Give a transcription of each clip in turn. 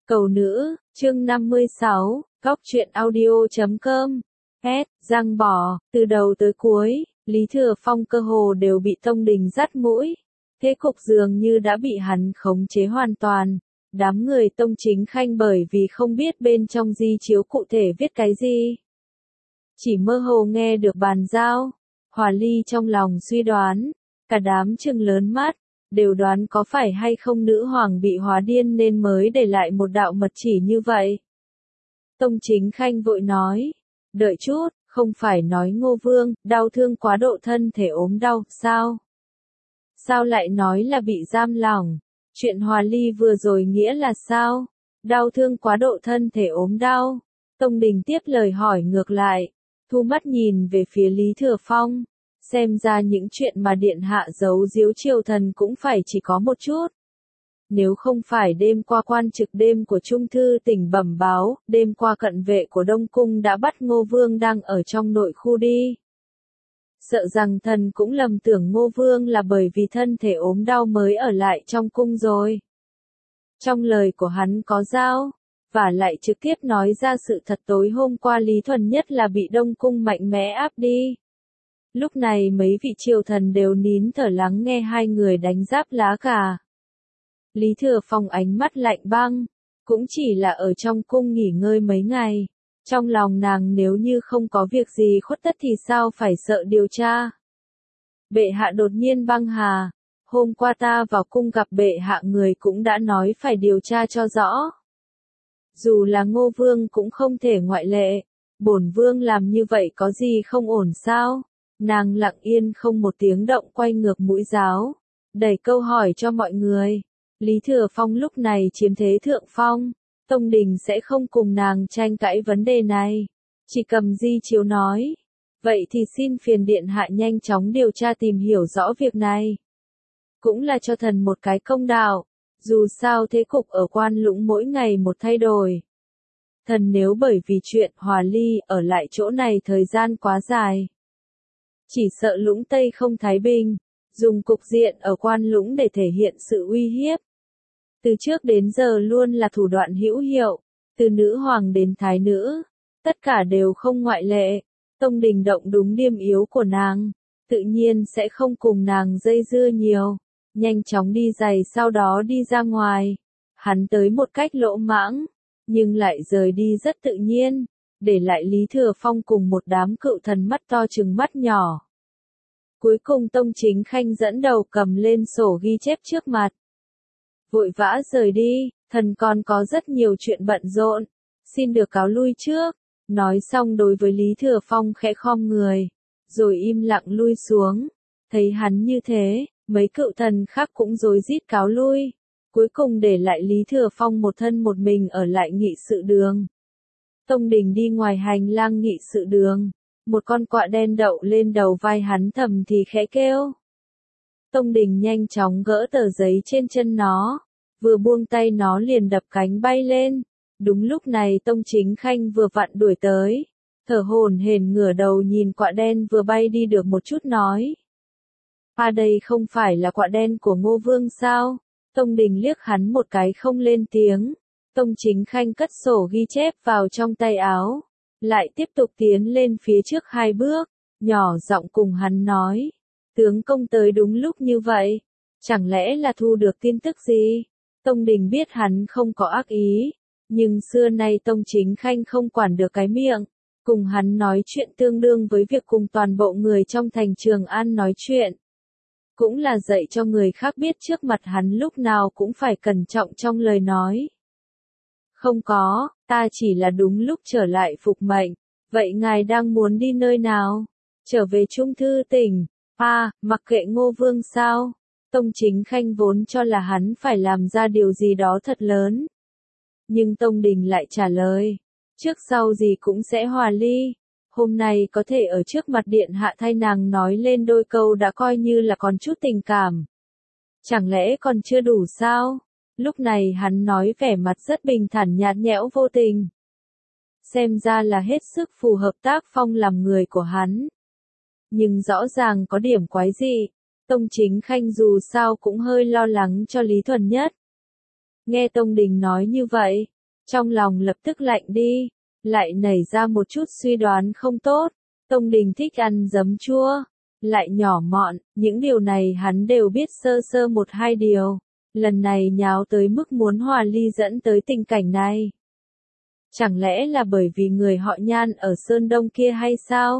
Cầu nữ, chương 56, Góc truyện audio.com. Răng bò, từ đầu tới cuối, Lý Thừa Phong cơ hồ đều bị Tông Đình dắt mũi. Thế cục dường như đã bị hắn khống chế hoàn toàn. Đám người Tông Chính Khanh bởi vì không biết bên trong di chiếu cụ thể viết cái gì. Chỉ mơ hồ nghe được bàn giao. Hòa Ly trong lòng suy đoán, cả đám trừng lớn mắt, đều đoán có phải hay không nữ hoàng bị hóa điên nên mới để lại một đạo mật chỉ như vậy. Tông Chính Khanh vội nói, đợi chút, không phải nói Ngô Vương, đau thương quá độ thân thể ốm đau, sao? Sao lại nói là bị giam lỏng? Chuyện Hòa Ly vừa rồi nghĩa là sao? Đau thương quá độ thân thể ốm đau. Tông Đình tiếp lời hỏi ngược lại, thu mắt nhìn về phía Lý Thừa Phong. Xem ra những chuyện mà điện hạ giấu giếu triều thần cũng phải chỉ có một chút. Nếu không phải đêm qua quan trực đêm của Trung Thư tỉnh bẩm báo, đêm qua cận vệ của Đông Cung đã bắt Ngô Vương đang ở trong nội khu đi. Sợ rằng thần cũng lầm tưởng Ngô Vương là bởi vì thân thể ốm đau mới ở lại trong cung rồi. Trong lời của hắn có dao, và lại trực tiếp nói ra sự thật tối hôm qua Lý Thuần Nhất là bị Đông Cung mạnh mẽ áp đi. Lúc này mấy vị triều thần đều nín thở lắng nghe hai người đánh giáp lá cà. Lý Thừa Phong ánh mắt lạnh băng, cũng chỉ là ở trong cung nghỉ ngơi mấy ngày. Trong lòng nàng nếu như không có việc gì khuất tất thì sao phải sợ điều tra. Bệ hạ đột nhiên băng hà, hôm qua ta vào cung gặp bệ hạ người cũng đã nói phải điều tra cho rõ. Dù là Ngô Vương cũng không thể ngoại lệ, bổn vương làm như vậy có gì không ổn sao? Nàng lặng yên không một tiếng động quay ngược mũi giáo, đẩy câu hỏi cho mọi người. Lý Thừa Phong lúc này chiếm thế thượng phong, Tông Đình sẽ không cùng nàng tranh cãi vấn đề này. Chỉ cầm di chiếu nói, vậy thì xin phiền điện hạ nhanh chóng điều tra tìm hiểu rõ việc này. Cũng là cho thần một cái công đạo, dù sao thế cục ở Quan Lũng mỗi ngày một thay đổi. Thần nếu bởi vì chuyện Hòa Ly ở lại chỗ này thời gian quá dài, chỉ sợ Lũng Tây không thái bình, dùng cục diện ở Quan Lũng để thể hiện sự uy hiếp. Từ trước đến giờ luôn là thủ đoạn hữu hiệu, từ nữ hoàng đến thái nữ, tất cả đều không ngoại lệ. Tông Đình động đúng điểm yếu của nàng, tự nhiên sẽ không cùng nàng dây dưa nhiều, nhanh chóng đi giày sau đó đi ra ngoài. Hắn tới một cách lỗ mãng, nhưng lại rời đi rất tự nhiên, để lại Lý Thừa Phong cùng một đám cựu thần mắt to trừng mắt nhỏ. Cuối cùng Tông Chính Khanh dẫn đầu cầm lên sổ ghi chép trước mặt. Vội vã rời đi, thần còn có rất nhiều chuyện bận rộn, xin được cáo lui trước. Nói xong đối với Lý Thừa Phong khẽ khom người, rồi im lặng lui xuống. Thấy hắn như thế, mấy cựu thần khác cũng rối rít cáo lui. Cuối cùng để lại Lý Thừa Phong một thân một mình ở lại nghị sự đường. Tông Đình đi ngoài hành lang nghị sự đường, một con quạ đen đậu lên đầu vai hắn thầm thì khẽ kêu. Tông Đình nhanh chóng gỡ tờ giấy trên chân nó, vừa buông tay nó liền đập cánh bay lên. Đúng lúc này Tông Chính Khanh vừa vặn đuổi tới, thở hổn hển ngửa đầu nhìn quạ đen vừa bay đi được một chút nói. Đây không phải là quạ đen của Ngô Vương sao? Tông Đình liếc hắn một cái không lên tiếng. Tông Chính Khanh cất sổ ghi chép vào trong tay áo, lại tiếp tục tiến lên phía trước 2 bước, nhỏ giọng cùng hắn nói. Tướng công tới đúng lúc như vậy, chẳng lẽ là thu được tin tức gì? Tông Đình biết hắn không có ác ý, nhưng xưa nay Tông Chính Khanh không quản được cái miệng, cùng hắn nói chuyện tương đương với việc cùng toàn bộ người trong thành Trường An nói chuyện. Cũng là dạy cho người khác biết trước mặt hắn lúc nào cũng phải cẩn trọng trong lời nói. Không có, ta chỉ là đúng lúc trở lại phục mệnh. Vậy ngài đang muốn đi nơi nào? Trở về Trung Thư tỉnh. Mặc kệ Ngô Vương sao? Tông Chính Khanh vốn cho là hắn phải làm ra điều gì đó thật lớn. Nhưng Tông Đình lại trả lời, trước sau gì cũng sẽ hòa ly. Hôm nay có thể ở trước mặt điện hạ thay nàng nói lên đôi câu đã coi như là còn chút tình cảm. Chẳng lẽ còn chưa đủ sao? Lúc này hắn nói vẻ mặt rất bình thản nhạt nhẽo vô tình. Xem ra là hết sức phù hợp tác phong làm người của hắn. Nhưng rõ ràng có điểm quái dị. Tông Chính Khanh dù sao cũng hơi lo lắng cho Lý Thuần Nhất. Nghe Tông Đình nói như vậy, Trong lòng lập tức lạnh đi, lại nảy ra một chút suy đoán không tốt. Tông Đình thích ăn giấm chua, lại nhỏ mọn, những điều này hắn đều biết sơ sơ một hai điều. Lần này nháo tới mức muốn hòa ly dẫn tới tình cảnh này. Chẳng lẽ là bởi vì người họ Nhan ở Sơn Đông kia hay sao?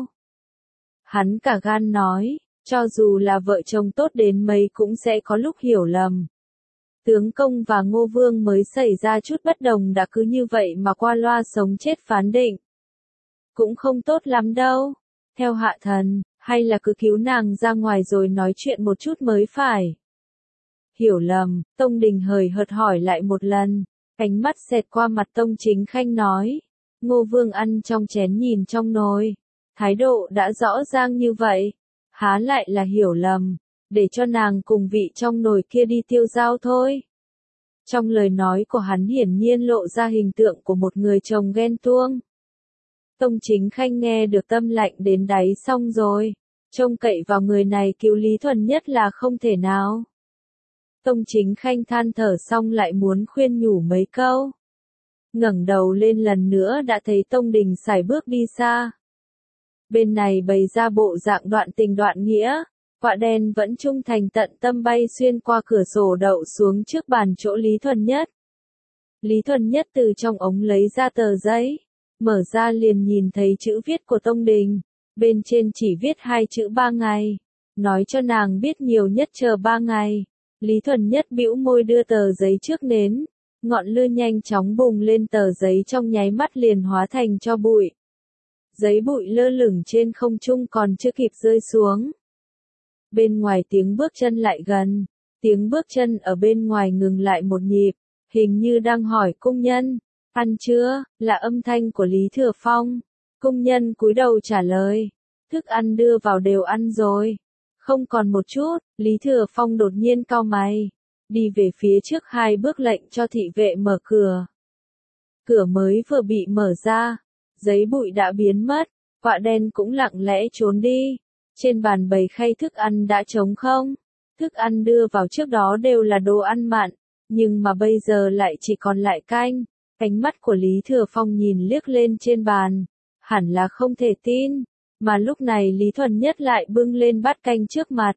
Hắn cả gan nói, cho dù là vợ chồng tốt đến mấy cũng sẽ có lúc hiểu lầm. Tướng công và Ngô Vương mới xảy ra chút bất đồng đã cứ như vậy mà qua loa sống chết phán định. Cũng không tốt lắm đâu. Theo hạ thần, hay là cứ cứu nàng ra ngoài rồi nói chuyện một chút mới phải. Hiểu lầm, Tông Đình hời hợt hỏi lại một lần, ánh mắt xẹt qua mặt Tông Chính Khanh nói. Ngô Vương ăn trong chén nhìn trong nồi, thái độ đã rõ ràng như vậy, há lại là hiểu lầm, để cho nàng cùng vị trong nồi kia đi tiêu dao thôi. Trong lời nói của hắn hiển nhiên lộ ra hình tượng của một người chồng ghen tuông. Tông Chính Khanh nghe được tâm lạnh đến đáy xong rồi, trông cậy vào người này cứu Lý Thuần Nhất là không thể nào. Tông Chính Khanh than thở xong lại muốn khuyên nhủ mấy câu. Ngẩng đầu lên lần nữa đã thấy Tông Đình sải bước đi xa. Bên này bày ra bộ dạng đoạn tình đoạn nghĩa, quạ đen vẫn trung thành tận tâm bay xuyên qua cửa sổ đậu xuống trước bàn chỗ Lý Thuần Nhất. Lý Thuần Nhất từ trong ống lấy ra tờ giấy, mở ra liền nhìn thấy chữ viết của Tông Đình, bên trên chỉ viết hai chữ 3 ngày, nói cho nàng biết nhiều nhất chờ 3 ngày. Lý Thuần Nhất bĩu môi đưa tờ giấy trước nến, ngọn lửa nhanh chóng bùng lên, tờ giấy trong nháy mắt liền hóa thành tro bụi. Giấy bụi lơ lửng trên không trung còn chưa kịp rơi xuống. Bên ngoài tiếng bước chân lại gần, tiếng bước chân ở bên ngoài ngừng lại một nhịp, hình như đang hỏi cung nhân, ăn chưa, là âm thanh của Lý Thừa Phong. Cung nhân cúi đầu trả lời, thức ăn đưa vào đều ăn rồi. Không còn một chút, Lý Thừa Phong đột nhiên cau mày, đi về phía trước 2 bước lệnh cho thị vệ mở cửa. Cửa mới vừa bị mở ra, giấy bụi đã biến mất, quạ đen cũng lặng lẽ trốn đi. Trên bàn bày khay thức ăn đã trống không, thức ăn đưa vào trước đó đều là đồ ăn mặn, nhưng mà bây giờ lại chỉ còn lại canh. Ánh mắt của Lý Thừa Phong nhìn liếc lên trên bàn, hẳn là không thể tin, mà lúc này Lý Thuần Nhất lại bưng lên bát canh trước mặt.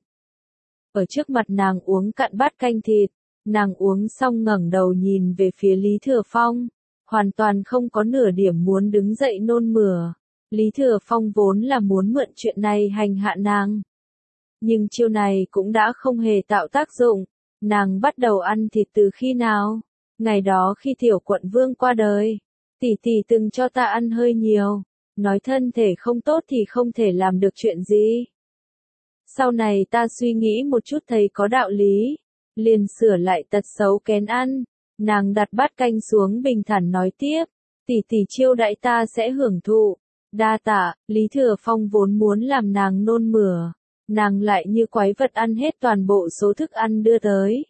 Ở trước mặt nàng uống cạn bát canh thịt, nàng uống xong ngẩng đầu nhìn về phía Lý Thừa Phong, hoàn toàn không có nửa điểm muốn đứng dậy nôn mửa. Lý Thừa Phong vốn là muốn mượn chuyện này hành hạ nàng. Nhưng chiêu này cũng đã không hề tạo tác dụng, nàng bắt đầu ăn thịt từ khi nào? Ngày đó khi Tiểu Quận Vương qua đời, tỷ tỷ từng cho ta ăn hơi nhiều, nói thân thể không tốt thì không thể làm được chuyện gì. Sau này ta suy nghĩ một chút thấy có đạo lý, liền sửa lại tật xấu kén ăn. Nàng đặt bát canh xuống bình thản nói tiếp, tỷ tỷ chiêu đãi ta sẽ hưởng thụ. Đa tạ. Lý Thừa Phong vốn muốn làm nàng nôn mửa, nàng lại như quái vật ăn hết toàn bộ số thức ăn đưa tới.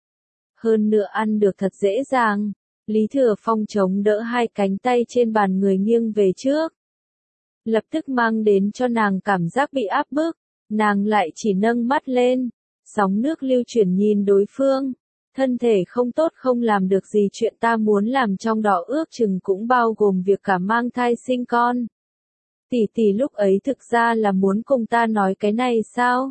Hơn nữa ăn được thật dễ dàng, Lý Thừa Phong chống đỡ 2 cánh tay trên bàn người nghiêng về trước. Lập tức mang đến cho nàng cảm giác bị áp bức, nàng lại chỉ nâng mắt lên, sóng nước lưu chuyển nhìn đối phương. Thân thể không tốt không làm được gì chuyện ta muốn làm trong đó ước chừng cũng bao gồm việc cả mang thai sinh con. Tỷ tỷ lúc ấy thực ra là muốn cùng ta nói cái này sao?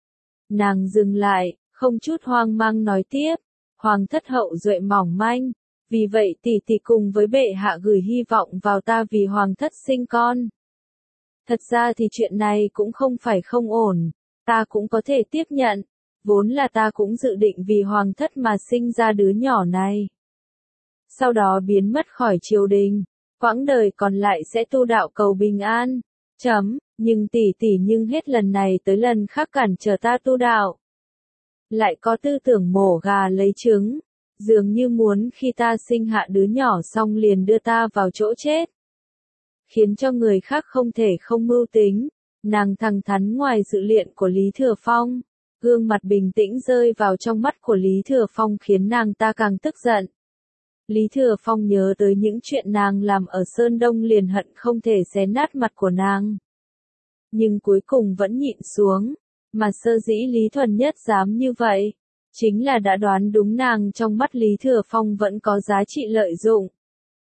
Nàng dừng lại, không chút hoang mang nói tiếp, hoàng thất hậu duệ mỏng manh, vì vậy tỷ tỷ cùng với bệ hạ gửi hy vọng vào ta vì hoàng thất sinh con. Thật ra thì chuyện này cũng không phải không ổn, ta cũng có thể tiếp nhận, vốn là ta cũng dự định vì hoàng thất mà sinh ra đứa nhỏ này. Sau đó biến mất khỏi triều đình, quãng đời còn lại sẽ tu đạo cầu bình an. Nhưng tỷ tỷ nhưng hết lần này tới lần khác cản trở ta tu đạo. Lại có tư tưởng mổ gà lấy trứng, dường như muốn khi ta sinh hạ đứa nhỏ xong liền đưa ta vào chỗ chết. Khiến cho người khác không thể không mưu tính, nàng thẳng thắn ngoài dự liệu của Lý Thừa Phong. Gương mặt bình tĩnh rơi vào trong mắt của Lý Thừa Phong khiến nàng ta càng tức giận. Lý Thừa Phong nhớ tới những chuyện nàng làm ở Sơn Đông liền hận không thể xé nát mặt của nàng. Nhưng cuối cùng vẫn nhịn xuống, mà sơ dĩ Lý Thuần Nhất dám như vậy, chính là đã đoán đúng nàng trong mắt Lý Thừa Phong vẫn có giá trị lợi dụng.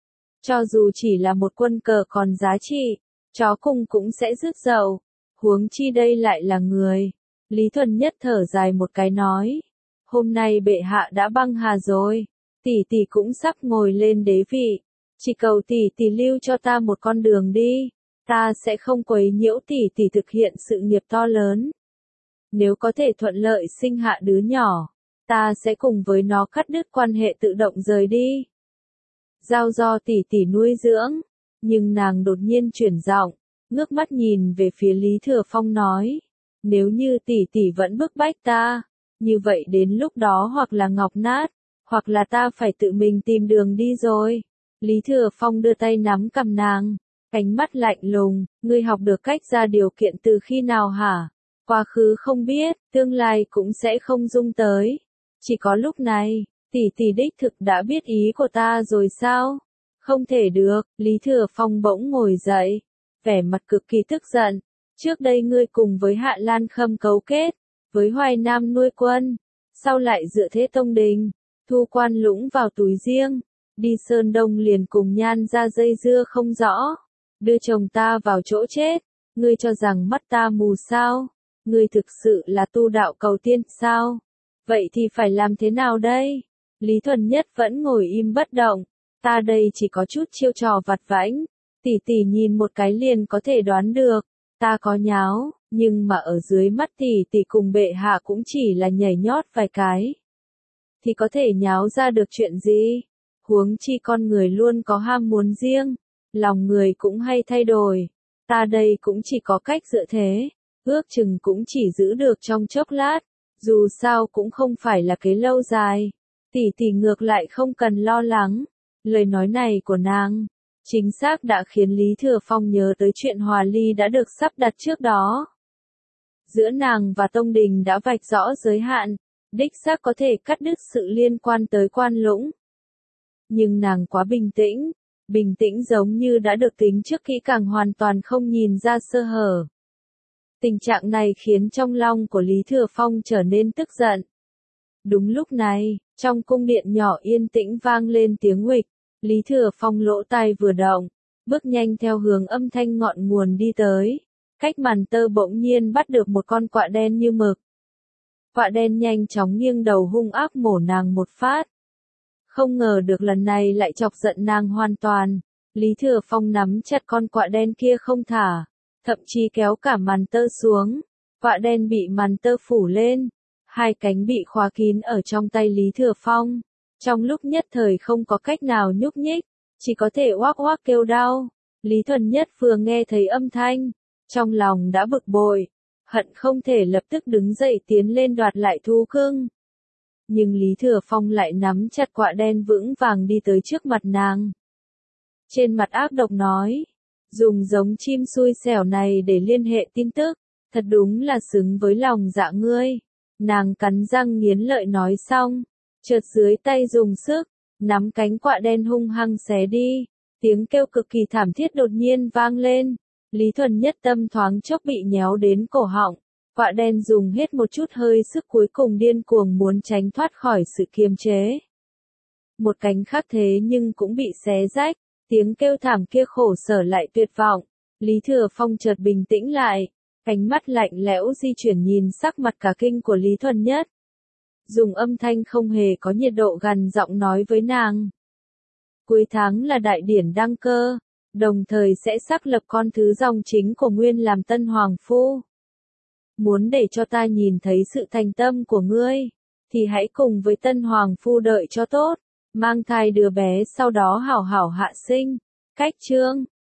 Cho dù chỉ là một quân cờ còn giá trị, chó cùng cũng sẽ rứt dậu. Huống chi đây lại là người. Lý Thuần Nhất thở dài một cái nói. Hôm nay bệ hạ đã băng hà rồi. Tỷ tỷ cũng sắp ngồi lên đế vị. Chỉ cầu tỷ tỷ lưu cho ta một con đường đi. Ta sẽ không quấy nhiễu tỷ tỷ thực hiện sự nghiệp to lớn. Nếu có thể thuận lợi sinh hạ đứa nhỏ, ta sẽ cùng với nó cắt đứt quan hệ tự động rời đi. Giao do tỷ tỷ nuôi dưỡng. Nhưng nàng đột nhiên chuyển giọng, ngước mắt nhìn về phía Lý Thừa Phong nói. Nếu như tỷ tỷ vẫn bức bách ta, như vậy đến lúc đó hoặc là ngọc nát, hoặc là ta phải tự mình tìm đường đi rồi. Lý Thừa Phong đưa tay nắm cầm nàng, ánh mắt lạnh lùng, ngươi học được cách ra điều kiện từ khi nào hả? Quá khứ không biết, tương lai cũng sẽ không dung tới. Chỉ có lúc này, tỷ tỷ đích thực đã biết ý của ta rồi sao? Không thể được, Lý Thừa Phong bỗng ngồi dậy, vẻ mặt cực kỳ tức giận. Trước đây ngươi cùng với Hạ Lan Khâm cấu kết, với Hoài Nam nuôi quân, sau lại dựa thế tông đình, thu Quan Lũng vào túi riêng, đi Sơn Đông liền cùng Nhan ra dây dưa không rõ, đưa chồng ta vào chỗ chết, ngươi cho rằng mắt ta mù sao? Ngươi thực sự là tu đạo cầu tiên sao? Vậy thì phải làm thế nào đây? Lý Thuần Nhất vẫn ngồi im bất động, ta đây chỉ có chút chiêu trò vặt vãnh, tỷ tỷ nhìn một cái liền có thể đoán được, ta có nháo, nhưng mà ở dưới mắt tỷ tỷ cùng bệ hạ cũng chỉ là nhảy nhót vài cái. Thì có thể nháo ra được chuyện gì? Huống chi con người luôn có ham muốn riêng, lòng người cũng hay thay đổi, ta đây cũng chỉ có cách dựa thế, ước chừng cũng chỉ giữ được trong chốc lát, dù sao cũng không phải là cái lâu dài, tỷ tỷ ngược lại không cần lo lắng. Lời nói này của nàng, chính xác đã khiến Lý Thừa Phong nhớ tới chuyện hòa ly đã được sắp đặt trước đó. Giữa nàng và Tông Đình đã vạch rõ giới hạn, đích xác có thể cắt đứt sự liên quan tới Quan Lũng. Nhưng nàng quá bình tĩnh giống như đã được tính trước kỹ càng hoàn toàn không nhìn ra sơ hở. Tình trạng này khiến trong lòng của Lý Thừa Phong trở nên tức giận. Đúng lúc này, trong cung điện nhỏ yên tĩnh vang lên tiếng huỵch, Lý Thừa Phong lỗ tai vừa động, bước nhanh theo hướng âm thanh ngọn nguồn đi tới. Cách màn tơ bỗng nhiên bắt được một con quạ đen như mực. Quạ đen nhanh chóng nghiêng đầu hung ác mổ nàng một phát. Không ngờ được lần này lại chọc giận nàng hoàn toàn. Lý Thừa Phong nắm chặt con quạ đen kia không thả, thậm chí kéo cả màn tơ xuống. Quạ đen bị màn tơ phủ lên, hai cánh bị khóa kín ở trong tay Lý Thừa Phong. Trong lúc nhất thời không có cách nào nhúc nhích, chỉ có thể oác oác kêu đau. Lý Thuần Nhất vừa nghe thấy âm thanh, trong lòng đã bực bội, hận không thể lập tức đứng dậy tiến lên đoạt lại thú cưng. Nhưng Lý Thừa Phong lại nắm chặt quạ đen vững vàng đi tới trước mặt nàng. Trên mặt ác độc nói, dùng giống chim xui xẻo này để liên hệ tin tức, thật đúng là xứng với lòng dạ ngươi. Nàng cắn răng nghiến lợi nói xong, chợt dưới tay dùng sức, nắm cánh quạ đen hung hăng xé đi, tiếng kêu cực kỳ thảm thiết đột nhiên vang lên. Lý Thuần Nhất tâm thoáng chốc bị nhéo đến cổ họng, quạ đen dùng hết một chút hơi sức cuối cùng điên cuồng muốn tránh thoát khỏi sự kiềm chế. Một cánh khác thế nhưng cũng bị xé rách, tiếng kêu thảm kia khổ sở lại tuyệt vọng. Lý Thừa Phong chợt bình tĩnh lại, ánh mắt lạnh lẽo di chuyển nhìn sắc mặt cả kinh của Lý Thuần Nhất. Dùng âm thanh không hề có nhiệt độ gằn giọng nói với nàng. Cuối tháng là đại điển đăng cơ, đồng thời sẽ xác lập con thứ dòng chính của Nguyên làm tân hoàng phu. Muốn để cho ta nhìn thấy sự thành tâm của ngươi, thì hãy cùng với tân hoàng phu đợi cho tốt, mang thai đứa bé sau đó hảo hảo hạ sinh. Cách chương